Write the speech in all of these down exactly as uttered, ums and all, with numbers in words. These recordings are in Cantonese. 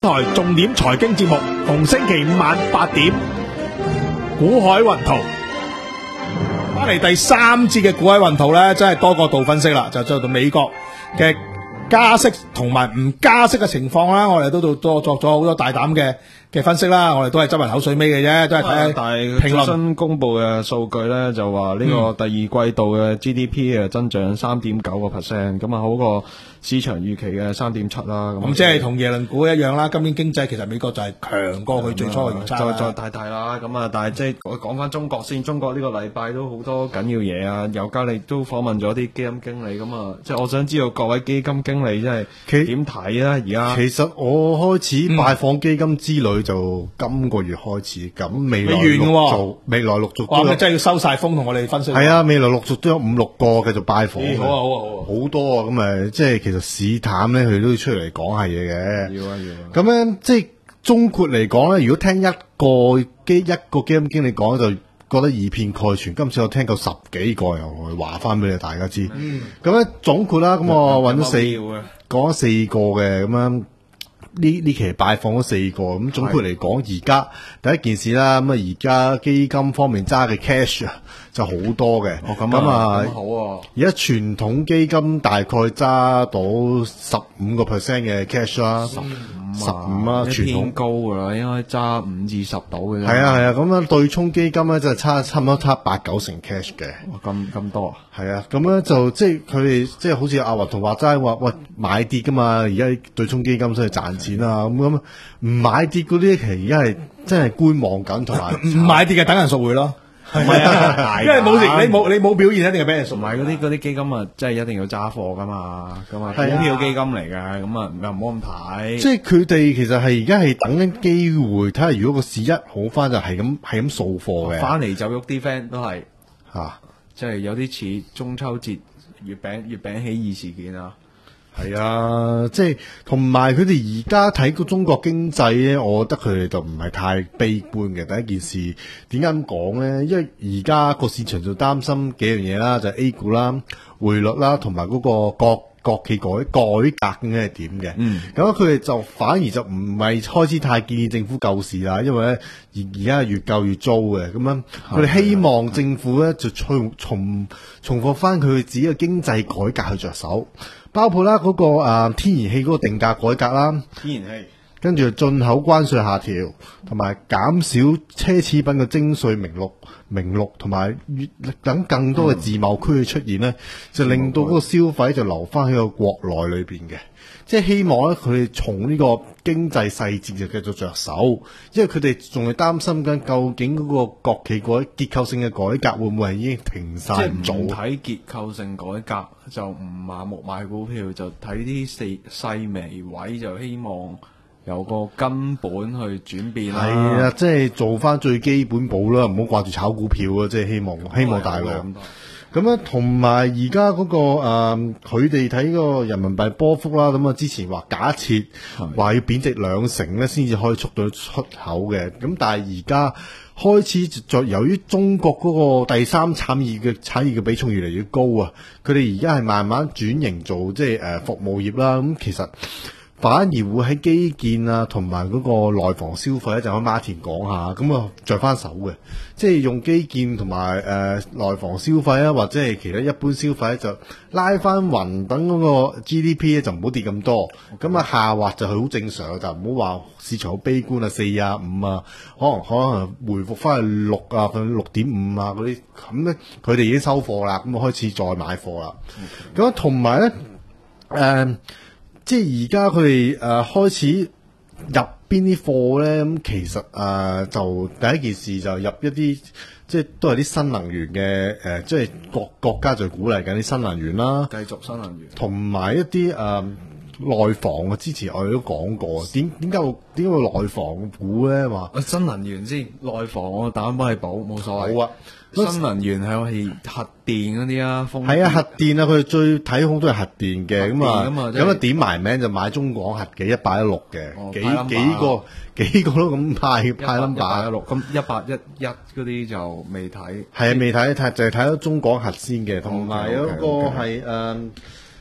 台重點財經節目，逢星期五晚八點，股海雲圖。翻嚟第三節嘅股海雲圖呢，真係多角度分析啦，就就到美國嘅加息同埋唔加息嘅情況啦，我哋都做多作咗好多大膽嘅嘅分析啦，我哋都係執人口水尾嘅啫，都係睇下但係最新公布嘅數據咧，就話呢個第二季度嘅 G D P 嘅增長三點九個 percent，咁啊好過市場預期嘅三點七啦。 咁即係同耶倫股一樣啦。今年經濟其實美國就係強過佢最初嘅預測啦。 再再大大啦，咁啊，但係即係我講翻中國先，中國呢個禮拜都好多緊要嘢啊。尤加利都訪問咗啲基金經理，咁啊，即係我想知道各位基金經理即係點睇啊？而家其實我開始拜訪基金之旅就今個月開始，咁未來陸續未來陸續都有， 哇！真係要收晒風同我哋分析。 係啊，未來陸續都有五六個繼續拜訪。 好啊好啊好啊， 好多啊！咁誒，即係其實市淡咧，佢都要出嚟講下嘢嘅。 要啊要啊。 咁樣即係總括嚟講咧，如果聽一個基一個基金經理講，就覺得以偏概全。今次我聽夠十幾個，又話翻俾你大家知。咁咧總括啦，咁我揾咗四講咗四個嘅咁樣。呢呢期拜訪咗四個，咁總括嚟講，而家第一件事啦，咁啊而家基金方面揸嘅 cash 啊就好多嘅，咁啊好啊！而家傳統基金大概揸到十五個 percent 嘅 cash 啦，十十五啊，傳統高噶啦，應該揸五至十到嘅啫。 係啊係啊，咁樣對沖基金咧就差差唔多差八九成 cash 嘅。 咁咁多啊？ 係啊，咁咧就即係佢哋即係好似阿華同話齋話，喂買跌噶嘛，而家對沖基金先係賺錢啊，咁咁唔買跌嗰啲其實而家係真係觀望緊，同埋唔買跌嘅等人贖回咯。係啊，因為冇你冇你冇表現，一定係俾人贖。 同埋嗰啲嗰啲基金啊，即係一定要揸貨噶嘛，咁啊股票基金嚟嘅，咁啊又唔好咁睇。 即係佢哋其實係而家係等緊機會，睇下如果個市一好翻就係咁係咁掃貨嘅。 翻嚟就喐啲 friend 都係吓，啊、 即係有啲似中秋節月餅月餅起義事件啊。 係啊，即係同埋佢哋而家睇個中國經濟咧，我覺得佢哋就唔係太悲觀嘅。第一件事點解咁講咧？因為而家個市場就擔心幾樣嘢啦，就係、是、A 股啦、匯率啦，同埋嗰個國國企改改革應該係點嘅。嗯，咁佢哋就反而就唔係開始太建議政府救市啦，因為咧而而家係越救越糟嘅。咁樣佢哋希望政府咧就重重重複翻佢自己嘅經濟改革去着手。包括啦、那、嗰個誒、呃、天然氣嗰個定價改革啦， 天然氣， 跟住進口關稅下調，同埋減少奢侈品嘅徵稅名錄名錄，同埋等更多嘅自貿區嘅出現咧，嗯、就令到嗰個消費就留翻喺個國內裏邊嘅。即係希望咧，佢哋從呢個經濟細節就繼續着手，因為佢哋仲係擔心緊究竟嗰個國企改結構性嘅改革會唔會係已經停晒唔做？ 即係唔睇結構性改革就唔盲目買股票，就睇啲細細微位，就希望有個根本去轉變啦。 係啊，即係做翻最基本步啦，唔好掛住炒股票啊！即係希望希望大陸。咁樣同埋而家嗰個誒，佢哋睇個人民幣波幅啦，咁啊之前話假設話要貶值兩成咧，先至可以促到出口嘅。咁但係而家開始就由於中國嗰個第三產業嘅產業嘅比重越嚟越高啊，佢哋而家係慢慢轉型做即係誒服務業啦。咁其實反而會喺基建啊，同埋嗰個內房消費咧，就可以馬田講下，咁啊着翻手嘅，即係用基建同埋誒內房消費啊，或者係其他一般消費咧，就拉翻勻，等嗰個 G D P 咧就唔好跌咁多，咁啊下滑就係好正常，就唔好話市場好悲觀啊，四啊五啊，可能可能回復翻去六啊，六點五啊嗰啲，咁咧佢哋已經收貨啦，咁啊開始再買貨啦，咁同埋咧誒。呃即係而家佢哋誒開始入邊啲貨咧，咁其實誒、呃、就第一件事就入一啲，即係都係啲新能源嘅誒、呃，即係國國家就鼓勵緊啲新能源啦， 繼續新能源， 同埋一啲誒內房啊。之前我哋都講過，點點解會點解會內房股咧？話新能源先，內房我打幫你補冇所謂。 好啊。 新能源係係核電嗰啲啊，風係啊，核電啊，佢哋最睇好都係核電嘅，咁啊，咁啊、 就是、 點埋名就買中廣核嘅一八一六嘅， 哦、 幾幾個幾個都咁派派 number 一六，咁一八一一嗰啲就未睇， 係啊未睇，睇就係睇到中廣核先嘅，同埋有一個係誒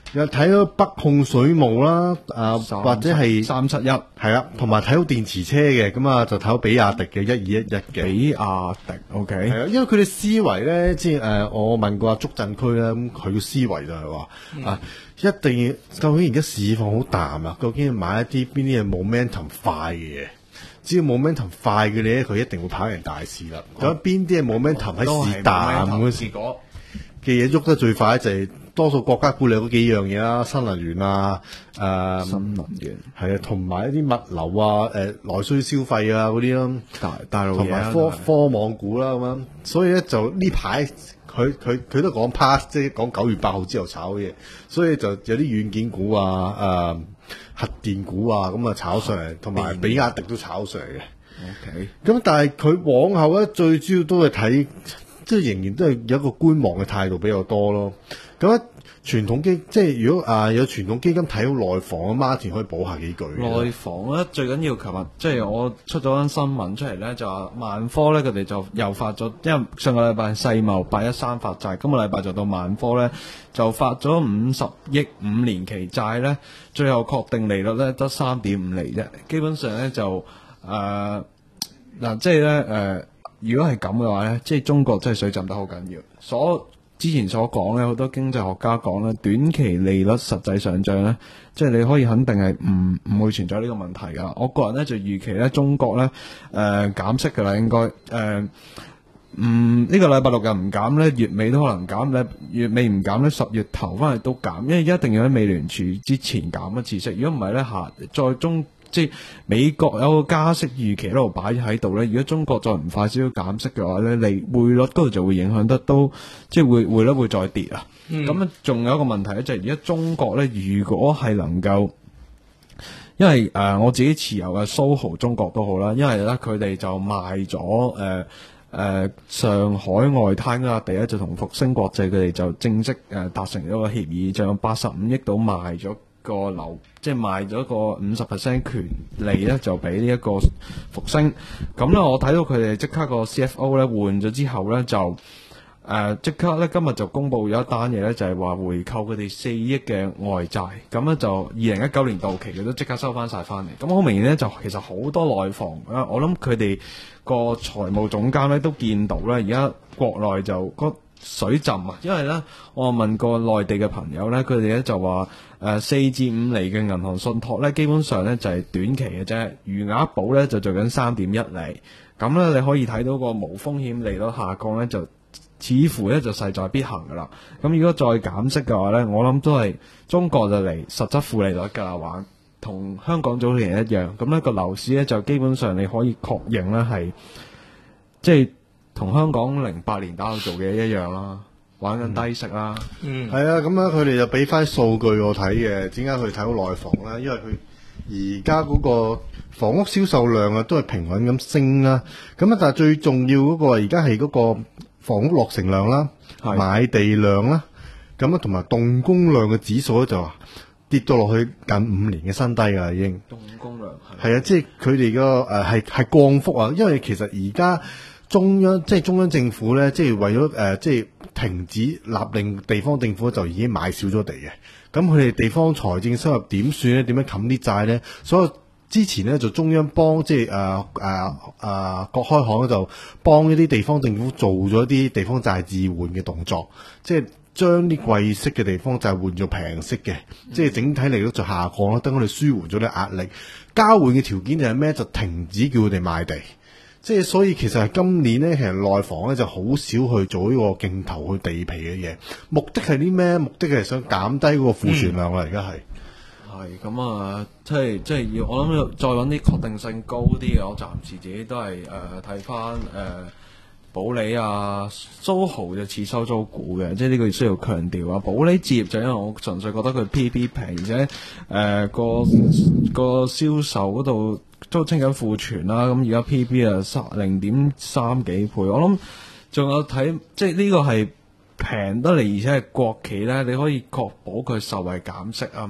有睇到北控水務啦，啊三或者係三七一係啦，同埋睇到電池車嘅，咁啊就睇到比亞迪嘅一二一一嘅。 比亞迪，OK， 係啊，因為佢哋思維咧，即係誒，我問過阿竹鎮區咧，咁佢嘅思維就係話、嗯、啊，一定要究竟而家市況好淡啊，究竟要買一啲邊啲係 momentum 快嘅嘢？只要 momentum 快嘅咧，佢一定會跑贏大市啦。咁邊啲係 momentum 喺市淡嗰時嘅嘢喐得最快就係、是、多數國家股嚟嗰幾樣嘢啦，新能源啊，誒、呃， 新能源係啊，同埋一啲物流啊，誒、呃，內需消費啊嗰啲咯， 大大陸同埋科科網股啦咁樣，所以咧就呢排佢佢佢都講 pass， 即係講九月八號之後炒嘅嘢，所以就有啲軟件股啊，誒、呃，核電股啊咁啊炒上嚟，同埋比亞迪都炒上嚟嘅。 OK， 咁但係佢往後咧最主要都係睇。即係仍然都係有一個觀望嘅態度比較多咯。咁咧傳統基即係如果啊有傳統基金睇好內房嘅 Martin 可以補下幾句。 內房咧最緊要，琴日即係我出咗間新聞出嚟咧，就話萬科咧佢哋就又發咗，因為上個禮拜世貿八一三發債，今個禮拜就到萬科咧就發咗五十億五年期債咧，最後確定利率咧得三點五厘啫，基本上咧就誒嗱、呃、即係咧誒。呃如果係咁嘅話咧，即係中國真係水浸得好緊要。所之前所講咧，好多經濟學家講咧，短期利率實際上漲咧，即係你可以肯定係唔唔會存在呢個問題噶。我個人咧就預期咧，中國咧誒減息噶啦，應該誒嗯呢個禮拜六日唔減咧，月尾都可能減咧，月尾唔減咧，十月頭翻嚟都減，因為一定要喺美聯儲之前減一次息。如果唔係咧，下再中。即係美國有個加息預期喺度擺喺度咧，如果中國再唔快少少減息嘅話咧，利匯率嗰度就會影響得都即係匯匯率會再跌啊。咁啊、嗯，仲有一個問題咧，就係而家中國咧，如果係能夠，因為誒、呃、我自己持有嘅蘇豪中國都好啦，因為咧佢哋就賣咗誒誒上海外灘嗰笪地咧，就同復星國際佢哋就正式誒達成咗個協議，就用八十五億度賣咗。個樓即係賣咗個五十 percent 權利咧，就俾呢一個復星。咁咧，我睇到佢哋即刻個 C F O 咧換咗之後咧，就誒即、呃、刻咧今日就公布咗一單嘢咧，就係、是、話回購佢哋四億嘅外債。咁咧就二零一九年到期，佢都即刻收翻晒翻嚟。咁好明顯咧，就其實好多內房啊，我諗佢哋個財務總監咧都見到咧，而家國內就個水浸啊，因為咧我問過內地嘅朋友咧，佢哋咧就話誒四至五厘嘅銀行信託咧，基本上咧就係短期嘅啫，餘額寶咧就做緊三點一厘，咁咧你可以睇到個無風險利率下降咧，就似乎咧就勢在必行噶啦。咁如果再減息嘅話咧，我諗都係中國就嚟實質負利率噶啦，話同香港早年一樣。咁呢個樓市咧就基本上你可以確認咧係即係。同香港零八年打到做嘅一樣啦，玩緊低息啦。 嗯，係啊，咁樣佢哋就俾翻數據我睇嘅，點解佢睇到內房咧？因為佢而家嗰個房屋銷售量啊，都係平穩咁升啦。咁啊，但係最重要嗰個而家係嗰個房屋落成量啦、是買地量啦，咁啊同埋動工量嘅指數咧就跌到落去近五年嘅新低㗎啦，已經。 動工量係啊，即係佢哋個誒係係降幅啊，因為其實而家。中央即係中央政府咧，即係為咗誒、呃，即係停止立令地方政府就已經買少咗地嘅。咁佢哋地方財政收入點算咧？點樣冚啲債咧？所以之前咧就中央幫即係誒誒誒國開行就幫一啲地方政府做咗啲地方債置換嘅動作，即係將啲貴息嘅地方債換做平息嘅，嗯、即係整體利率就下降啦。等我哋舒緩咗啲壓力，交換嘅條件就係咩？就停止叫佢哋賣地。即係所以其實係今年咧，其實內房咧就好少去做呢個競投去地皮嘅嘢，目的係啲咩？目的係想減低嗰個庫存量啦，而家係係咁啊，即係即係要我諗要再揾啲確定性高啲嘅，我暫時自己都係誒睇翻誒保利啊、蘇豪就似收租股嘅，即係呢個需要強調啊。保利置業就因為我純粹覺得佢 P B 平，而且誒、呃、個個銷售嗰度。都清緊庫存啦，咁而家 P B 啊三零點三幾倍，我諗仲有睇，即係呢個係平得嚟，而且係國企咧，你可以確保佢受惠減息啊嘛。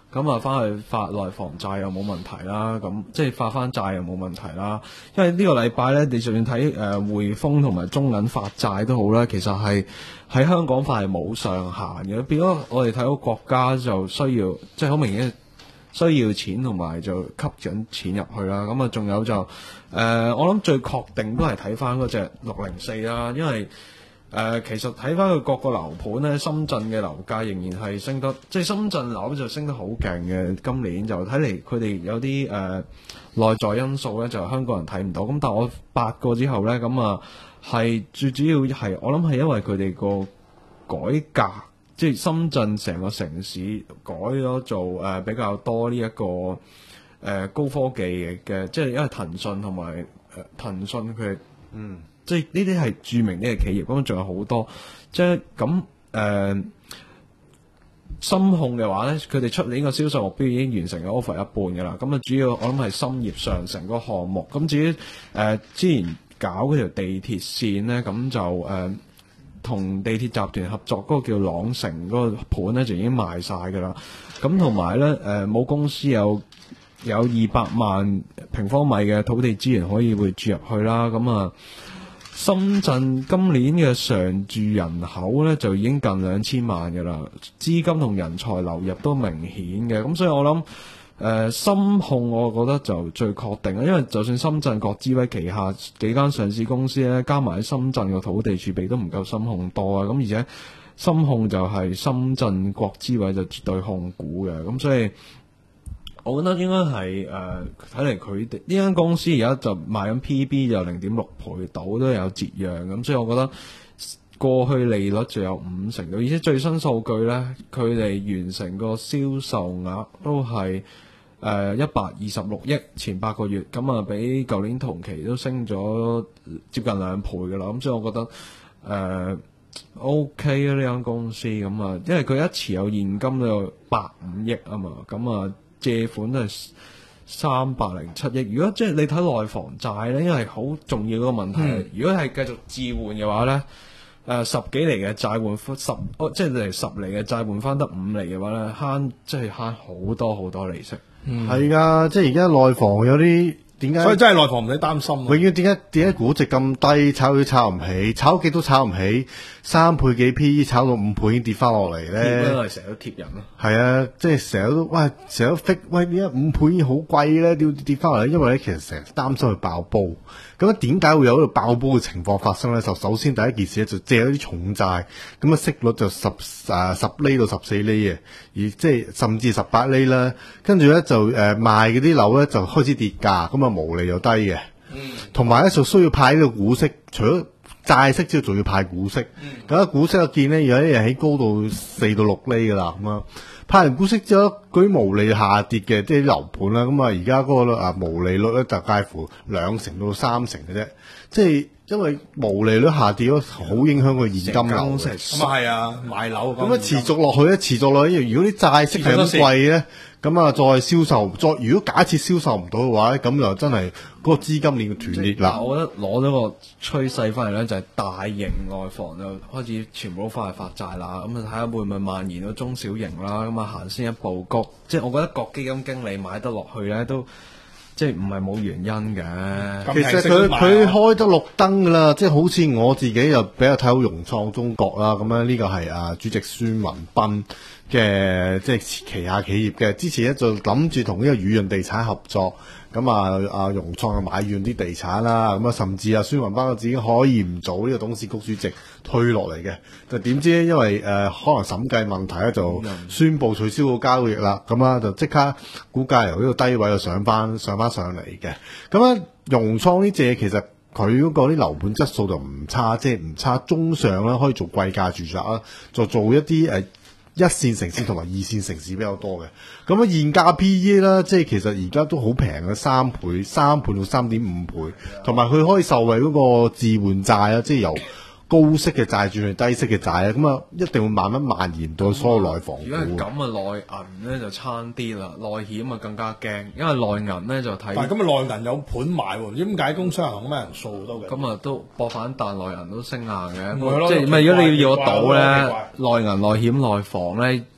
咁啊翻去發內房債又冇問題啦，咁即係發翻債又冇問題啦。因為呢個禮拜咧，你就算睇誒匯豐同埋中銀發債都好啦，其實係喺香港發係冇上限嘅，變咗我哋睇到國家就需要即係好明顯需要錢同埋就吸緊錢入去啦。咁啊仲有就誒、呃、我諗最確定都係睇翻嗰隻六零四啦，因為誒、呃，其實睇翻佢各個樓盤咧，深圳嘅樓價仍然係升得，即係深圳樓就升得好勁嘅。今年就睇嚟佢哋有啲誒內在因素咧，就香港人睇唔到。咁但係我八個之後咧，咁啊係最主要係我諗係因為佢哋個改革，即係深圳成個城市改咗做誒、呃、比較多呢、這、一個誒、呃、高科技嘅，即係因為騰訊同埋誒騰訊佢嗯。即係呢啲係著名啲嘅企業，咁仲有好多，即係咁誒，深控嘅話咧，佢哋出年個銷售目標已經完成咗 offer 一半嘅啦。咁啊，主要我諗係深業上城個項目。咁至於誒、呃、之前搞嗰條地鐵線咧，咁就誒同、呃、地鐵集團合作嗰個叫朗城嗰個盤咧，就已經賣晒㗎啦。咁同埋咧誒，母公司有有二百萬平方米嘅土地資源可以會注入去啦。咁啊〜深圳今年嘅常住人口咧就已經近兩千萬嘅啦，資金同人才流入都明顯嘅，咁所以我諗誒、呃、深控我覺得就最確定啦，因為就算深圳國資委旗下幾間上市公司咧，加埋喺深圳嘅土地儲備都唔夠深控多啊，咁而且深控就係深圳國資委就絕對控股嘅，咁所以。我覺得應該係誒睇嚟佢哋呢間公司而家就賣緊 P B 就零點六倍到都有折讓咁，所以我覺得過去利率就有五成到，而且最新數據咧，佢哋完成個銷售額都係誒一百二十六億，前八個月咁啊，比舊年同期都升咗接近兩倍㗎啦，咁所以我覺得誒、呃、OK 啊呢間公司咁啊，因為佢一持有現金都有百五億啊嘛，咁啊。借款都係三百零七億。如果即係你睇內房債咧，因為好重要嗰個問題，嗯、如果係繼續置換嘅話咧，誒、呃、十幾厘嘅債換翻十，即係嚟十厘嘅債換翻得五厘嘅話咧，慳即係慳好多好多利息。 係噶、嗯，即係而家內房有啲。點解？ 所以真係內房唔使擔心。 永遠點解點解估值咁低，炒都炒唔起，炒極都炒唔起，三倍幾 P E 炒到五倍已經跌翻落嚟咧。 因為成日都貼人咯。 係啊，即係成日都喂，成日都 fit 喂，點解五倍已經好貴咧？點跌翻落嚟？因為咧，其實成日擔心佢爆煲。咁啊，點解會有呢個爆煲嘅情況發生咧？就首先第一件事咧，就借咗啲重債，咁啊息率就十啊十厘到十四厘嘅，而即係甚至十八厘啦。跟住咧就誒、呃、賣嗰啲樓咧就開始跌價，咁啊毛利又低嘅，同埋咧就需要派呢個股息，除咗債息之後，仲要派股息。咁、嗯、啊股息我見咧有啲人喺高到四到六厘噶啦，咁啊派完股息之後，嗰啲毛利下跌嘅，即係啲樓盤啦，咁啊而家嗰個啊毛利率咧就介乎兩成到三成嘅啫，即係因為毛利率下跌咗，好影響個現金流。 咁啊係啊，買樓咁啊持續落去咧，持續落去，如果啲債息係咁貴咧。咁啊，再銷售，再如果假設銷售唔到嘅話咧，咁就真係嗰個資金鏈嘅斷裂啦。 我覺得攞咗個趨勢翻嚟咧，就係大型內房就開始全部都翻去發債啦。咁啊，睇下會唔會蔓延到中小型啦。咁啊，行先一步，各即係我覺得各基金經理買得落去咧，都即係唔係冇原因嘅。 其實佢佢開得綠燈噶啦，即係好似我自己又比較睇好融創中國啦。咁樣呢個係啊主席孫文斌嘅即係旗下企業嘅，之前咧就諗住同呢個宇潤地產合作，咁啊啊融創啊買遠啲地產啦，咁啊甚至啊孫文斌自己可以唔做呢個董事局主席推落嚟嘅，就點知咧因為誒、呃、可能審計問題咧就宣布取消個交易啦，咁啊就即刻股價由呢個低位就上翻上翻上嚟嘅，咁啊融創呢隻其實佢嗰個啲樓盤質素就唔差，即係唔差中上啦，可以做貴價住宅啦，就做一啲誒。呃一線城市同埋二線城市比較多嘅，咁啊現價 P E 啦，即係其實而家都好平嘅，三倍、三倍到三點五倍，同埋佢可以受惠嗰個置換債啊，即係由高息嘅債轉去低息嘅債啊，咁啊一定會慢慢蔓延到所有內房股。 如果係咁啊，內銀咧就差啲啦，內險啊更加驚，因為內銀咧就睇。但係咁啊，內銀有盤賣喎，點解工商行咁咩人數都嘅？ 咁啊都搏反彈，內銀都升硬嘅，即係唔係？如果你要我賭咧，內銀內險內房咧，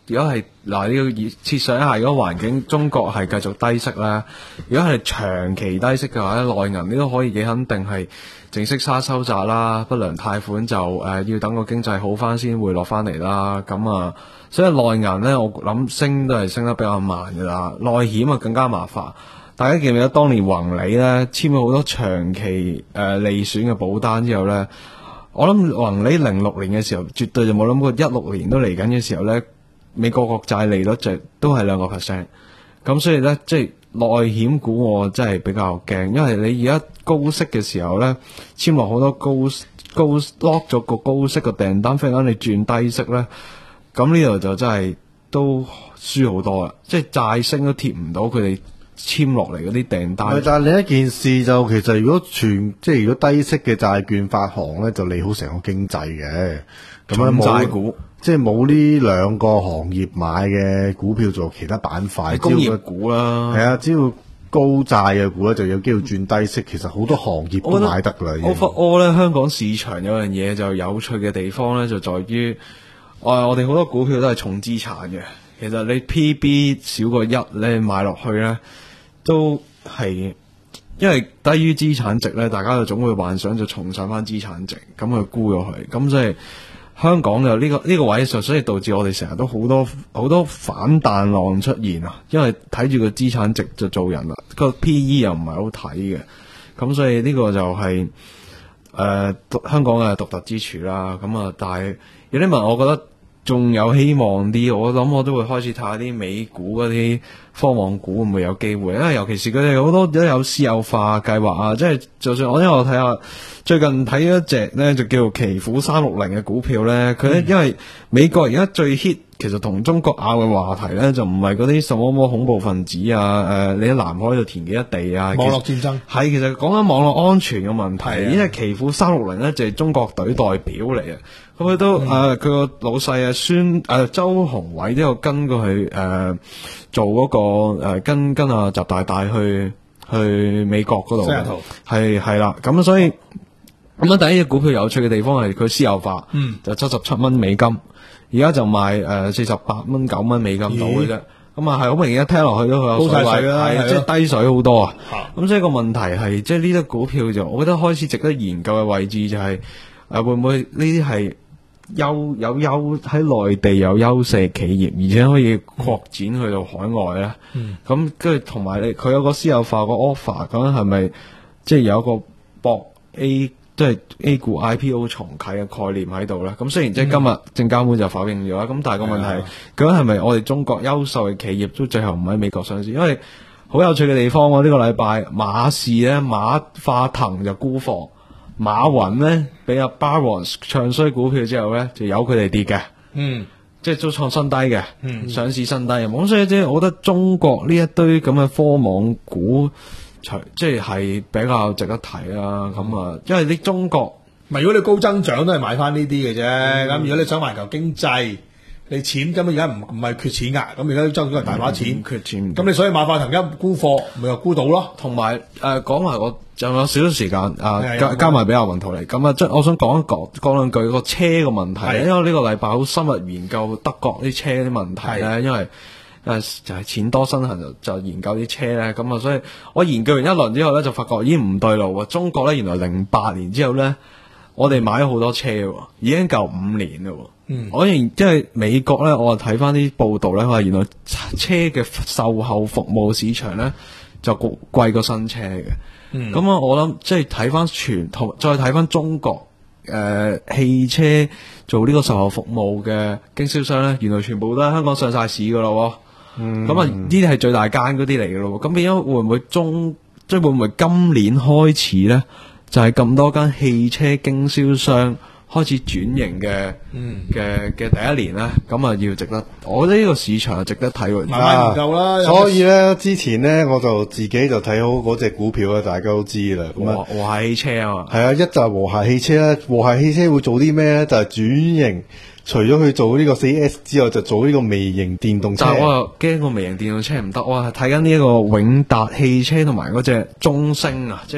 如果係嗱，你要設想一下，如果環境中國係繼續低息咧，如果係長期低息嘅話咧，內銀你都可以幾肯定係淨息差收窄啦，不良貸款就誒、呃、要等個經濟好翻先會落翻嚟啦。咁啊，所以內銀咧，我諗升都係升得比較慢噶啦，內險啊更加麻煩。大家記唔記得當年宏利咧簽咗好多長期誒、呃、利損嘅保單之後咧？我諗宏利零六年嘅時候，絕對就冇諗過一六年都嚟緊嘅時候咧，美國國債利率就都係兩個 percent。咁所以咧，即係內險股我真係比較驚，因為你而家高息嘅時候咧，簽落好多高高 lock 咗個高息嘅訂單，忽然間你轉低息咧，咁呢度就真係都輸好多啦。即係債升都貼唔到佢哋簽落嚟嗰啲訂單。 但係另一件事就其實如果全即係如果低息嘅債券發行咧，就利好成個經濟嘅。咁樣冇債股， 即係冇呢兩個行業買嘅股票做其他板塊， 工業股啦。 係啊，只要高債嘅股咧，就有機會轉低息。其實好多行業都買得㗎啦。 overall 咧，香港市場有樣嘢就有趣嘅地方咧，就在於我我哋好多股票都係重資產嘅。其實你 P B 少過一咧買落去咧。都係，因為低於資產值咧，大家就總會幻想就重上翻資產值，咁去沽咗佢。咁所以香港就呢個呢個位就所以導致我哋成日都好多好多反彈浪出現啊！因為睇住個資產值就做人啦，個 P E 又唔係好睇嘅，咁所以呢個就係、是、誒、呃、香港嘅獨特之處啦。咁啊，但係有啲問，我覺得仲有希望啲，我諗我都會開始睇下啲美股嗰啲科網股會唔會有機會，因為尤其是佢哋好多都有私有化計劃啊，即係就算我因為我睇下最近睇咗一隻咧就叫做奇虎三六零嘅股票咧，佢咧、嗯、因為美國而家最 hit 其實同中國拗嘅話題咧就唔係嗰啲什麼恐怖分子啊，誒、呃、你喺南海度填幾多地啊， 網絡戰爭係其實講緊網絡安全嘅問題，因為奇虎三六零咧就係中國隊代表嚟嘅。咁佢都誒，佢個、嗯呃、老細啊，孫誒、呃、周鴻偉都有跟過去誒、呃、做嗰、那個誒、呃、跟跟阿習大大去去美國嗰度，係係啦。咁所以咁樣第一隻股票有趣嘅地方係佢私有化，嗯、就七十七蚊美金，而家就賣誒四十八蚊九蚊美金到嘅啫。咁啊係好明顯，一聽落去都好有水位啦，係即係低水好多啊。咁所以個問題係，即係呢隻股票就我覺得開始值得研究嘅位置就係、是、誒、呃、會唔會呢啲係？優有優喺內地有優勢企業，而且可以擴展去到海外咧。咁跟住同埋你佢有個私有化個 offer，咁係咪即係有一個博 A 即係 A 股 I P O 重啟嘅概念喺度咧？咁雖然即係今日證監會就否認咗啦，咁但係個問題，究竟係咪我哋中國優秀嘅企業都最後唔喺美國上市？因為好有趣嘅地方，我、這、呢個禮拜馬氏咧馬化騰就沽貨。馬雲咧俾阿 Barons 唱衰股票之後咧，就由佢哋跌嘅，嗯，即係都創新低嘅，嗯，上市新低嘅，咁所以即係我覺得中國呢一堆咁嘅科網股，除即係係比較值得睇啦。咁啊，因為啲中國， 咪如果你高增長都係買翻呢啲嘅啫。咁、嗯、如果你想環球經濟，你錢根本而家唔唔係缺錢噶，咁而家都爭咗大把錢， 嗯、缺錢。 咁你所以馬化騰一沽貨，咪又沽到咯。 同埋誒講埋我。仲有少少時間啊，加加埋俾阿雲圖嚟咁啊！即係我想講一講講兩句個車嘅問題，因為呢個禮拜好深入研究德國啲車啲問題咧，因為誒就係錢多身痕就就研究啲車咧，咁啊，所以我研究完一輪之後咧，就發覺已經唔對路喎。中國咧原來零八年之後咧，我哋買咗好多車喎，已經夠五年啦。嗯，我認即係美國咧，我睇翻啲報道咧，話原來車嘅售後服務市場咧就貴過新車嘅。咁啊、嗯，我諗即係睇翻全同，再睇翻中國誒、呃、汽車做呢個售後服務嘅經銷商咧，原來全部都喺香港上晒市噶咯。咁啊、嗯，呢啲係最大間嗰啲嚟噶咯。咁變咗會唔會中，即係會唔會今年開始咧，就係、是、咁多間汽車經銷商開始轉型嘅嘅嘅第一年咧，咁啊要值得，我覺得呢個市場係值得睇喎。 慢慢研究啦。 所以咧，之前咧我就自己就睇好嗰隻股票啦，大家都知啦。咁啊， 和諧汽車啊嘛。 係啊，一就係和諧汽車啦。和諧汽車會做啲咩咧？就係、是、轉型，除咗去做呢個四 S 之外，就做呢個微型電動車。 但係我又驚個微型電動車唔得，我係睇緊呢一個永達汽車同埋嗰隻中升啊，即係。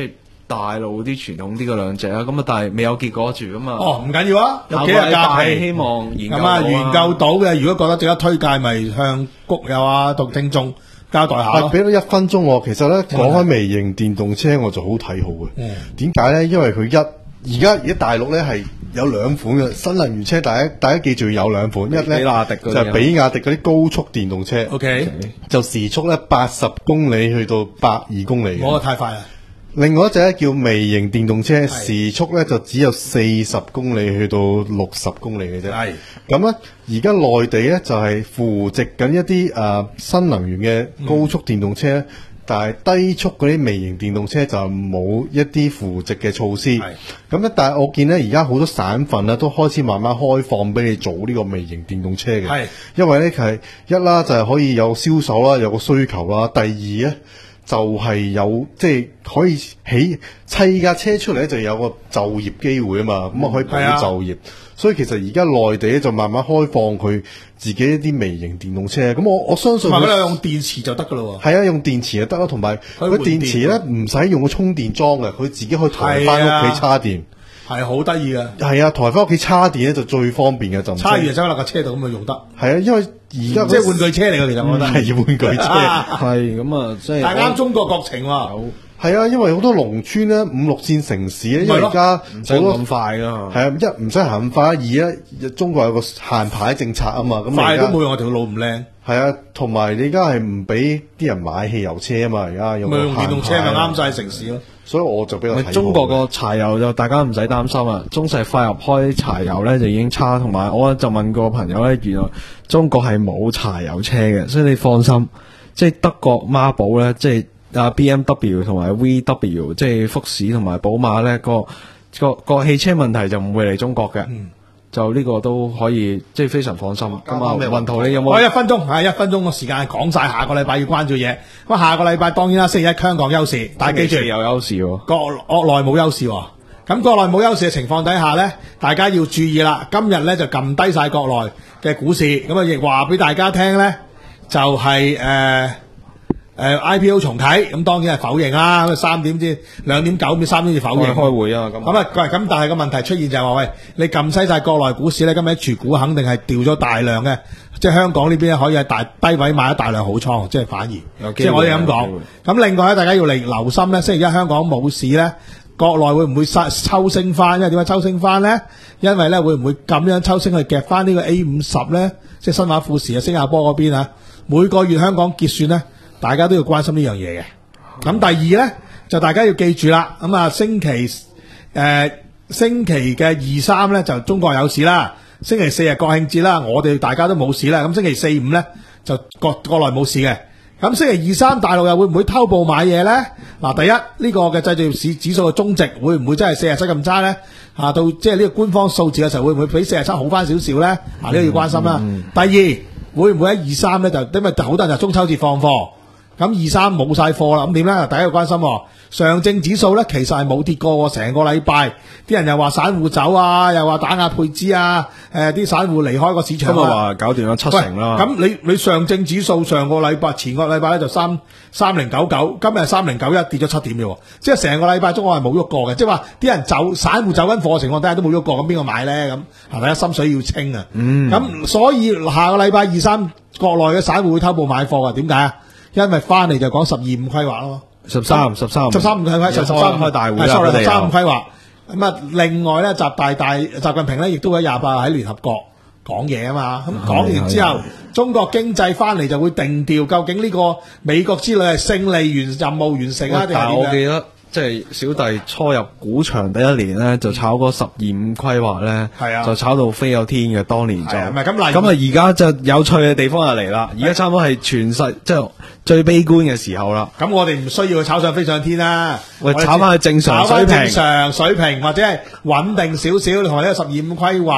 大陸啲傳統啲嘅兩隻啊，咁啊但係未有結果住咁啊。 哦，唔緊要啊，有幾日下個禮假期， 拜希望研究咁啊， 到研究到嘅，如果覺得值得推介，咪向谷友啊同聽眾交代下啊， 咯。 俾多一分鐘我，其實咧講開微型電動車，我就好睇好嘅。 嗯點解咧？因為佢一而家而家大陸咧係有兩款嘅新能源車，大家大家記住有兩款，一咧比亞迪嗰啲啊就係比亞迪嗰啲高速電動車 OK， 就時速咧八十公里去到百二公里嘅。 我太快啦。 另外一隻咧叫微型電動車，時速咧就只有四十公里去到六十公里嘅啫。 係咁咧，而家內地咧就係扶植緊一啲誒、呃、新能源嘅高速電動車，嗯、但係低速嗰啲微型電動車就冇一啲扶植嘅措施。咁咧，但係我見咧而家好多省份咧都開始慢慢開放俾你做呢個微型電動車嘅。 係因為咧係一啦，就係、是、可以有銷售啦，有個需求啦。第二咧。就係有即係可以起砌架車出嚟咧，就有個就業機會啊嘛，咁啊、嗯、可以保就業。所以其實而家內地咧就慢慢開放佢自己一啲微型電動車。咁我我相信佢用電池就得噶咯喎。 係啊，用電池就得咯，同埋佢電池咧唔使用個充電樁嘅，佢自己可以抬翻屋企叉電。 係好得意嘅。 係啊，抬翻屋企叉電咧就最方便嘅，就叉完就走落架車度咁就用得。 係啊，因為而家即係玩具車嚟嘅，其實我覺得係玩具車。 係咁啊，即係但係啱中國國情喎。 係啊，因為好多農村咧、五六線城市咧，因為而家唔使咁快噶。 係啊，一唔使行咁快，二咧中國有個限牌政策啊嘛，咁快都冇用，我條路唔靚。 係啊，同埋你而家係唔俾啲人買汽油車啊嘛，而家有冇用電動車咪啱晒城市咯。 所以我就比較睇好。 中國個柴油就大家唔使擔心啊，中石化入開柴油咧就已經差，同埋我就問過朋友咧，原來中國係冇柴油車嘅，所以你放心。即係德國孖寶咧，即係啊 B M W 同埋 V W， 即係福士同埋寶馬咧，個個個汽車問題就唔會嚟中國嘅。嗯就呢個都可以，即係非常放心。咁啊，雲圖你有冇？ 我一分鐘，係一分鐘個時間講晒下個禮拜要關注嘢。咁下個禮拜當然啦，星期一香港優市，但係記住有優勢喎， 國國內冇優勢喎。咁國內冇優勢嘅情況底下咧，大家要注意啦。今日咧就撳低晒國內嘅股市，咁啊亦話俾大家聽咧，就係、是、誒。呃誒 I P O 重啟，咁當然係否認啦。咁三點至兩點九，咁三點至否認開會啊。咁咁啊，咁但係個問題出現就係話，喂，你撳西晒國內股市咧，今日儲股肯定係掉咗大量嘅，即係香港呢邊可以喺大低位買咗大量好倉，即係反而，即係我哋咁講。咁另外咧，大家要嚟留心咧，星期一香港冇市咧，國內會唔會抽升翻？因為點解抽升翻咧？因為咧會唔會咁樣抽升去夾翻呢個 A 五十咧？即係新華富時啊，新加坡嗰邊啊，每個月香港結算咧。大家都要關心呢樣嘢嘅。咁第二呢，就大家要記住啦。咁啊，星期誒、呃、星期嘅二三呢，就中國有市啦。星期四係國慶節啦，我哋大家都冇市啦。咁星期四五呢，就國國內冇市嘅。咁星期二三大陸又會唔會偷步買嘢呢？嗱，第一呢、呢個嘅製造業市指數嘅中值會唔會真係四十七咁差呢？啊，到即係呢個官方數字嘅時候會唔會比四十七好翻少少呢？啊，呢個要關心啦。嗯嗯、第二會唔會喺二三呢？就因為好多人就中秋節放貨。咁二三冇晒貨啦，咁點咧？大家要關心，上證指數咧其實係冇跌過，成個禮拜啲人又話散戶走啊，又話打壓配資啊，誒、呃、啲散戶離開個市場啊， 今日話搞掂咗七成啦。 咁你你上證指數上個禮拜前個禮拜咧就三三零九九，今日三零九一跌咗七點嘅，即係成個禮拜中我係冇喐過嘅，即係話啲人走散戶走緊貨嘅情況底下都冇喐過，咁邊個買咧？咁係咪啊？心水要清啊！咁、嗯、所以下個禮拜二三國內嘅散戶會偷步買貨啊？點解啊？因為翻嚟就講十二五規劃咯， 十三十三十三五規劃，十三開大會啦， 係十三五規劃。咁啊，另外咧，習大大習近平咧，亦都喺廿八喺聯合國講嘢啊嘛。咁講完之後，中國經濟翻嚟就會定調，究竟呢個美國之旅係勝利完任務完成啊，定係點樣？ 我記得即係小弟初入股場第一年咧，就炒嗰十二五規劃咧， 係啊， 就炒到飛有天嘅。當年就唔係咁嚟， 咁啊而家就有趣嘅地方就嚟啦。而家差唔多係全世即係最悲觀嘅時候啦。 咁我哋唔需要去炒上飛上天啦， 喂，炒翻去正常水平， 正常水平或者係穩定少少，同埋呢個十二五規劃。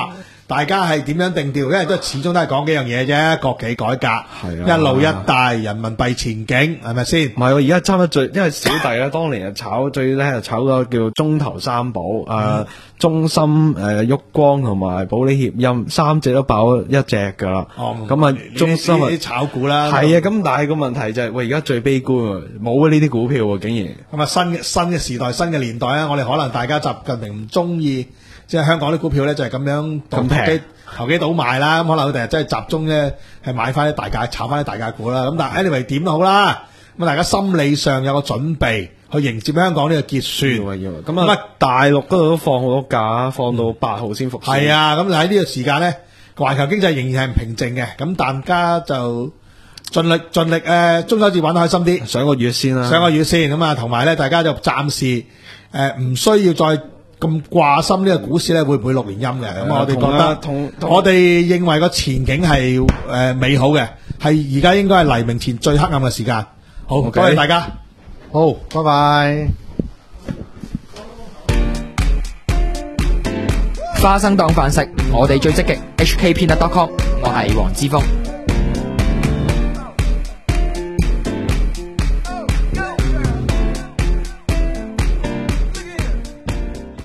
大家係點樣定調？因為都始終都係講幾樣嘢啫，國企改革， 係啊一路一帶，人民幣前景係咪先？ 唔係，我而家差唔多最，因為小弟咧當年係炒最咧係炒個叫中投三寶，誒、呃、中芯、誒旭光同埋保利協鑫三隻都爆咗一隻㗎啦。 哦， 咁啊中芯啊啲炒股啦， 係啊，咁但係個問題就係、喂而家最悲觀啊，冇呢啲股票喎，竟然。 咁啊新嘅新嘅時代、新嘅年代咧，我哋可能大家習近平唔中意，即係香港啲股票咧就係咁樣咁平投機倒賣啦。咁可能佢哋真係集中咧係買翻啲大價、炒翻啲大價股啦。咁但係 anyway 點都好啦，咁大家心理上有個準備去迎接香港呢個結算。 要啊要啊，咁啊大陸嗰度都放好多假，放到八號先復市。 係啊，咁喺呢個時間咧，環球經濟仍然係唔平靜嘅，咁大家就盡力盡力誒、呃，中秋節玩得開心啲。 上個月先啦， 上個月先咁啊，同埋咧，大家就暫時誒唔需要再咁掛心呢個股市咧會唔會六連陰嘅。咁我哋覺得， 同同我哋認為個前景係誒、呃、美好嘅，係而家應該係黎明前最黑暗嘅時間。好， Okay. 多謝大家。 好，拜拜。 花生當飯食，我哋最積極。H K Peanut dot com， 我係黃之鋒。